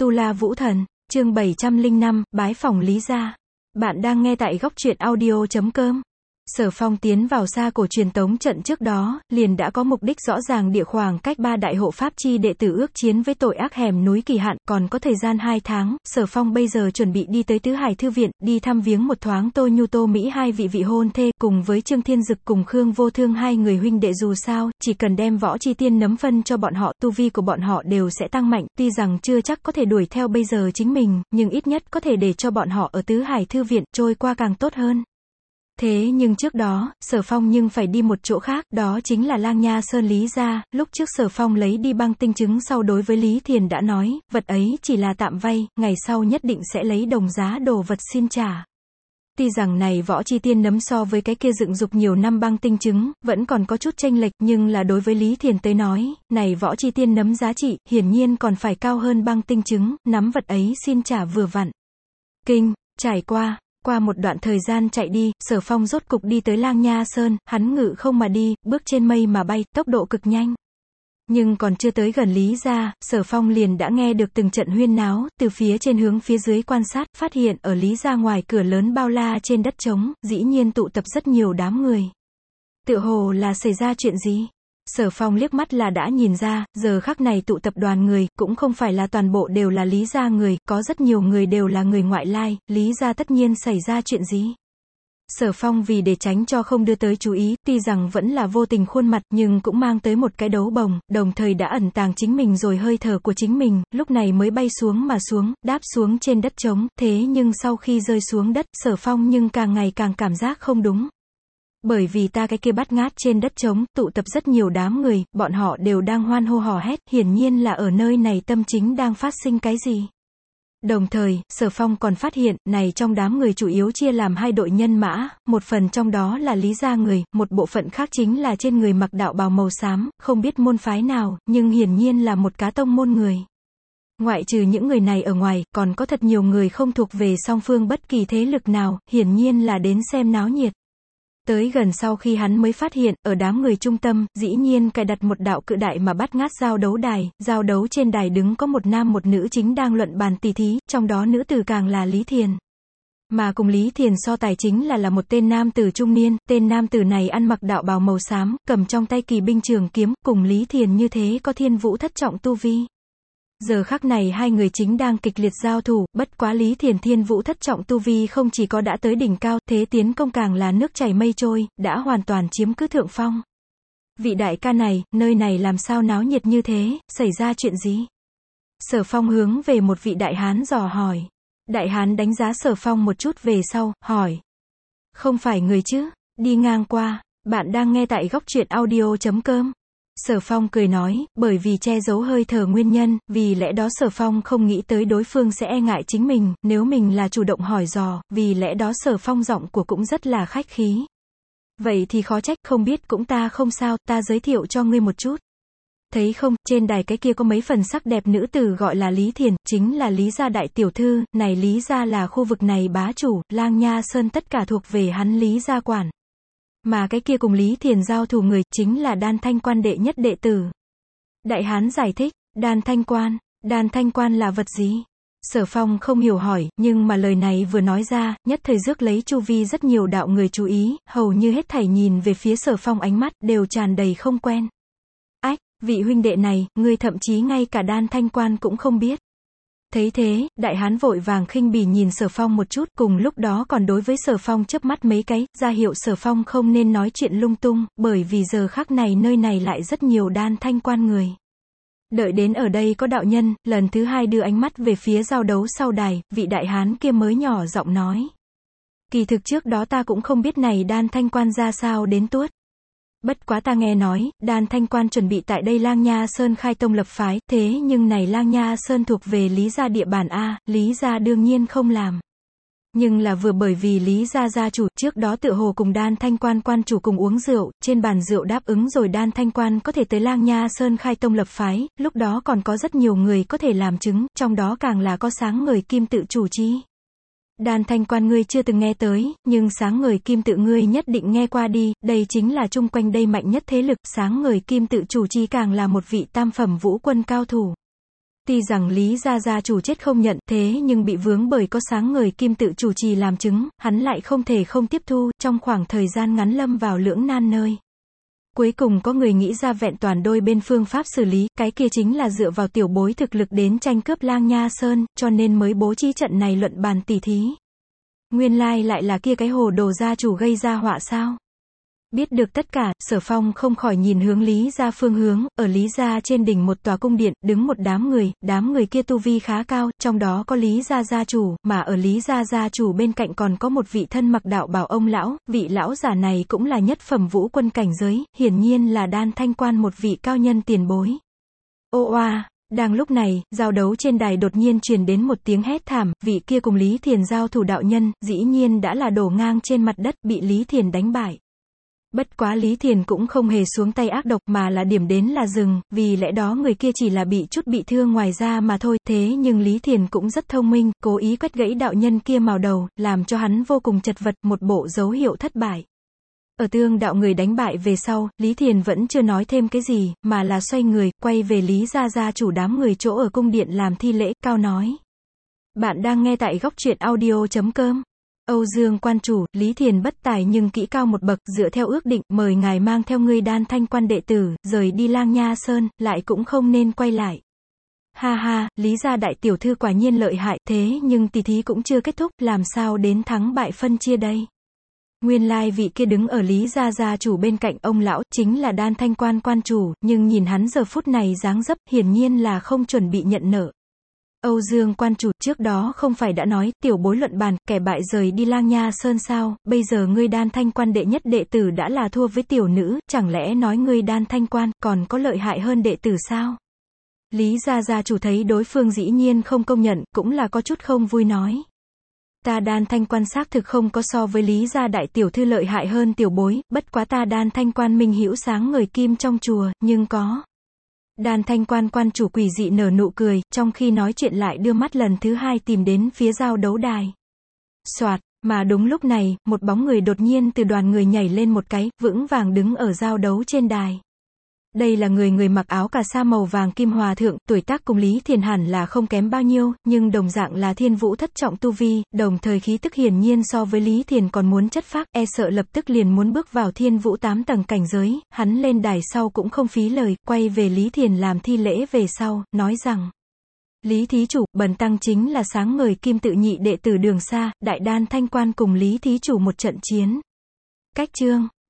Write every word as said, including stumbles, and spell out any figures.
Tu La Vũ Thần, chương bảy trăm lẻ năm, bái phỏng Lý gia. Bạn đang nghe tại góc truyện audio chấm com. Sở Phong tiến vào Sa Cổ truyền tống trận trước đó, liền đã có mục đích rõ ràng địa khoảng cách ba đại hộ pháp chi đệ tử ước chiến với tội ác hẻm núi kỳ hạn, còn có thời gian hai tháng, Sở Phong bây giờ chuẩn bị đi tới Tứ Hải Thư viện, đi thăm viếng một thoáng Tô Nhu Tô Mỹ hai vị vị hôn thê, cùng với Trương Thiên Dực cùng Khương Vô Thương hai người huynh đệ, dù sao, chỉ cần đem võ chi tiên nấm phân cho bọn họ, tu vi của bọn họ đều sẽ tăng mạnh, tuy rằng chưa chắc có thể đuổi theo bây giờ chính mình, nhưng ít nhất có thể để cho bọn họ ở Tứ Hải Thư viện trôi qua càng tốt hơn. Thế nhưng trước đó, Sở Phong nhưng phải đi một chỗ khác, đó chính là Lang Nha Sơn Lý gia. Lúc trước Sở Phong lấy đi băng tinh trứng sau đối với Lý Thiền đã nói, vật ấy chỉ là tạm vay, ngày sau nhất định sẽ lấy đồng giá đồ vật xin trả. Tuy rằng này võ chi tiên nấm so với cái kia dựng dục nhiều năm băng tinh trứng, vẫn còn có chút chênh lệch, nhưng là đối với Lý Thiền tới nói, này võ chi tiên nấm giá trị, hiển nhiên còn phải cao hơn băng tinh trứng, nắm vật ấy xin trả vừa vặn. Kinh, trải qua. Qua một đoạn thời gian chạy đi, Sở Phong rốt cục đi tới Lang Nha Sơn, hắn ngự không mà đi, bước trên mây mà bay, tốc độ cực nhanh. Nhưng còn chưa tới gần Lý gia, Sở Phong liền đã nghe được từng trận huyên náo, từ phía trên hướng phía dưới quan sát, phát hiện ở Lý gia ngoài cửa lớn bao la trên đất trống, dĩ nhiên tụ tập rất nhiều đám người. Tựa hồ là xảy ra chuyện gì? Sở Phong liếc mắt là đã nhìn ra, giờ khắc này tụ tập đoàn người, cũng không phải là toàn bộ đều là Lý gia người, có rất nhiều người đều là người ngoại lai, Lý gia tất nhiên xảy ra chuyện gì. Sở Phong vì để tránh cho không đưa tới chú ý, tuy rằng vẫn là vô tình khuôn mặt, nhưng cũng mang tới một cái đấu bồng, đồng thời đã ẩn tàng chính mình rồi hơi thở của chính mình, lúc này mới bay xuống mà xuống, đáp xuống trên đất trống, thế nhưng sau khi rơi xuống đất, Sở Phong nhưng càng ngày càng cảm giác không đúng. Bởi vì ta cái kia bát ngát trên đất trống, tụ tập rất nhiều đám người, bọn họ đều đang hoan hô hò hét, hiển nhiên là ở nơi này tâm chính đang phát sinh cái gì. Đồng thời, Sở Phong còn phát hiện, này trong đám người chủ yếu chia làm hai đội nhân mã, một phần trong đó là Lý gia người, một bộ phận khác chính là trên người mặc đạo bào màu xám, không biết môn phái nào, nhưng hiển nhiên là một cá tông môn người. Ngoại trừ những người này ở ngoài, còn có thật nhiều người không thuộc về song phương bất kỳ thế lực nào, hiển nhiên là đến xem náo nhiệt. Tới gần sau khi hắn mới phát hiện, ở đám người trung tâm, dĩ nhiên cài đặt một đạo cự đại mà bát ngát giao đấu đài, giao đấu trên đài đứng có một nam một nữ chính đang luận bàn tỉ thí, trong đó nữ tử càng là Lý Thiền. Mà cùng Lý Thiền so tài chính là là một tên nam tử trung niên, tên nam tử này ăn mặc đạo bào màu xám, cầm trong tay kỳ binh trường kiếm, cùng Lý Thiền như thế có thiên vũ thất trọng tu vi. Giờ khắc này hai người chính đang kịch liệt giao thủ, bất quá Lý Thiền thiên vũ thất trọng tu vi không chỉ có đã tới đỉnh cao, thế tiến công càng là nước chảy mây trôi, đã hoàn toàn chiếm cứ thượng phong. Vị đại ca này, nơi này làm sao náo nhiệt như thế, xảy ra chuyện gì? Sở Phong hướng về một vị đại hán dò hỏi. Đại hán đánh giá Sở Phong một chút về sau, hỏi. Không phải người chứ, đi ngang qua, bạn đang nghe tại góc truyện audio chấm com. Sở Phong cười nói, bởi vì che giấu hơi thở nguyên nhân, vì lẽ đó Sở Phong không nghĩ tới đối phương sẽ e ngại chính mình, nếu mình là chủ động hỏi dò, vì lẽ đó Sở Phong giọng của cũng rất là khách khí. Vậy thì khó trách, không biết cũng ta không sao, ta giới thiệu cho ngươi một chút. Thấy không, trên đài cái kia có mấy phần sắc đẹp nữ tử gọi là Lý Thiền, chính là Lý gia đại tiểu thư, này Lý gia là khu vực này bá chủ, Lang Nha Sơn tất cả thuộc về hắn Lý gia quản. Mà cái kia cùng Lý Thiền giao thủ người, chính là Đan Thanh Quan đệ nhất đệ tử. Đại hán giải thích, Đan Thanh Quan, Đan Thanh Quan là vật gì? Sở Phong không hiểu hỏi, nhưng mà lời này vừa nói ra, nhất thời rước lấy chu vi rất nhiều đạo người chú ý, hầu như hết thảy nhìn về phía Sở Phong ánh mắt, đều tràn đầy không quen. Ách, vị huynh đệ này, ngươi thậm chí ngay cả Đan Thanh Quan cũng không biết. Thấy thế, đại hán vội vàng khinh bỉ nhìn Sở Phong một chút, cùng lúc đó còn đối với Sở Phong chớp mắt mấy cái, ra hiệu Sở Phong không nên nói chuyện lung tung, bởi vì giờ khắc này nơi này lại rất nhiều Đan Thanh Quan người. Đợi đến ở đây có đạo nhân, lần thứ hai đưa ánh mắt về phía giao đấu sau đài, vị đại hán kia mới nhỏ giọng nói. Kỳ thực trước đó ta cũng không biết này Đan Thanh Quan ra sao đến tuốt. Bất quá ta nghe nói, Đan Thanh Quan chuẩn bị tại đây Lang Nha Sơn khai tông lập phái, thế nhưng này Lang Nha Sơn thuộc về Lý gia địa bàn A, Lý gia đương nhiên không làm. Nhưng là vừa bởi vì Lý gia gia chủ, trước đó tựa hồ cùng Đan Thanh Quan quan chủ cùng uống rượu, trên bàn rượu đáp ứng rồi Đan Thanh Quan có thể tới Lang Nha Sơn khai tông lập phái, lúc đó còn có rất nhiều người có thể làm chứng, trong đó càng là có Sáng Ngời Kim tự chủ chi. Đan Thanh Quan ngươi chưa từng nghe tới, nhưng Sáng Ngời Kim tự ngươi nhất định nghe qua đi, đây chính là chung quanh đây mạnh nhất thế lực, Sáng Ngời Kim tự chủ chi càng là một vị tam phẩm vũ quân cao thủ. Tuy rằng Lý gia gia chủ chết không nhận, thế nhưng bị vướng bởi có sáng ngời kim tự chủ trì làm chứng, hắn lại không thể không tiếp thu, trong khoảng thời gian ngắn lâm vào lưỡng nan nơi. Cuối cùng có người nghĩ ra vẹn toàn đôi bên phương pháp xử lý, cái kia chính là dựa vào tiểu bối thực lực đến tranh cướp Lang Nha Sơn, cho nên mới bố trí trận này luận bàn tỉ thí. Nguyên lai lại là kia cái hồ đồ gia chủ gây ra họa sao? Biết được tất cả, Sở Phong không khỏi nhìn hướng Lý gia phương hướng, ở Lý gia trên đỉnh một tòa cung điện, đứng một đám người, đám người kia tu vi khá cao, trong đó có Lý gia gia chủ, mà ở Lý gia gia chủ bên cạnh còn có một vị thân mặc đạo bào ông lão, vị lão giả này cũng là nhất phẩm vũ quân cảnh giới, hiển nhiên là Đan Thanh Quan một vị cao nhân tiền bối. Ô oa! Đang lúc này, giao đấu trên đài đột nhiên truyền đến một tiếng hét thảm, vị kia cùng Lý Thiền giao thủ đạo nhân, dĩ nhiên đã là đổ ngang trên mặt đất, bị Lý Thiền đánh bại. Bất quá Lý Thiền cũng không hề xuống tay ác độc mà là điểm đến là dừng, vì lẽ đó người kia chỉ là bị chút bị thương ngoài ra mà thôi, thế nhưng Lý Thiền cũng rất thông minh, cố ý quét gãy đạo nhân kia màu đầu, làm cho hắn vô cùng chật vật, một bộ dấu hiệu thất bại. Ở tương đạo người đánh bại về sau, Lý Thiền vẫn chưa nói thêm cái gì, mà là xoay người, quay về Lý gia gia chủ đám người chỗ ở cung điện làm thi lễ, cao nói. Bạn đang nghe tại góc truyện audio chấm com. Âu Dương quan chủ, Lý Thiền bất tài nhưng kỹ cao một bậc, dựa theo ước định, mời ngài mang theo ngươi Đan Thanh Quan đệ tử, rời đi Lang Nha Sơn, lại cũng không nên quay lại. Ha ha, Lý gia đại tiểu thư quả nhiên lợi hại, thế nhưng tỷ thí cũng chưa kết thúc, làm sao đến thắng bại phân chia đây? Nguyên lai vị kia đứng ở Lý gia gia chủ bên cạnh ông lão, chính là Đan Thanh Quan quan chủ, nhưng nhìn hắn giờ phút này dáng dấp, hiển nhiên là không chuẩn bị nhận nợ. Âu Dương quan chủ, trước đó không phải đã nói, tiểu bối luận bàn, kẻ bại rời đi Lang Nha Sơn sao, bây giờ ngươi Đan Thanh Quan đệ nhất đệ tử đã là thua với tiểu nữ, chẳng lẽ nói ngươi Đan Thanh Quan, còn có lợi hại hơn đệ tử sao? Lý gia gia chủ thấy đối phương dĩ nhiên không công nhận, cũng là có chút không vui nói. Ta Đan Thanh Quan xác thực không có so với Lý gia đại tiểu thư lợi hại hơn tiểu bối, bất quá ta Đan Thanh Quan minh hữu sáng ngời kim trong chùa, nhưng có. Đan Thanh Quan quan chủ quỷ dị nở nụ cười, trong khi nói chuyện lại đưa mắt lần thứ hai tìm đến phía giao đấu đài. Soạt, mà đúng lúc này, một bóng người đột nhiên từ đoàn người nhảy lên một cái, vững vàng đứng ở giao đấu trên đài. Đây là người người mặc áo cà sa màu vàng kim hòa thượng, tuổi tác cùng Lý Thiền hẳn là không kém bao nhiêu, nhưng đồng dạng là thiên vũ thất trọng tu vi, đồng thời khí tức hiển nhiên so với Lý Thiền còn muốn chất phác, e sợ lập tức liền muốn bước vào thiên vũ tám tầng cảnh giới, hắn lên đài sau cũng không phí lời, quay về Lý Thiền làm thi lễ về sau, nói rằng. Lý thí chủ, bần tăng chính là sáng ngời kim tự nhị đệ tử Đường Sa, đại Đan Thanh Quan cùng Lý thí chủ một trận chiến. Cách chương.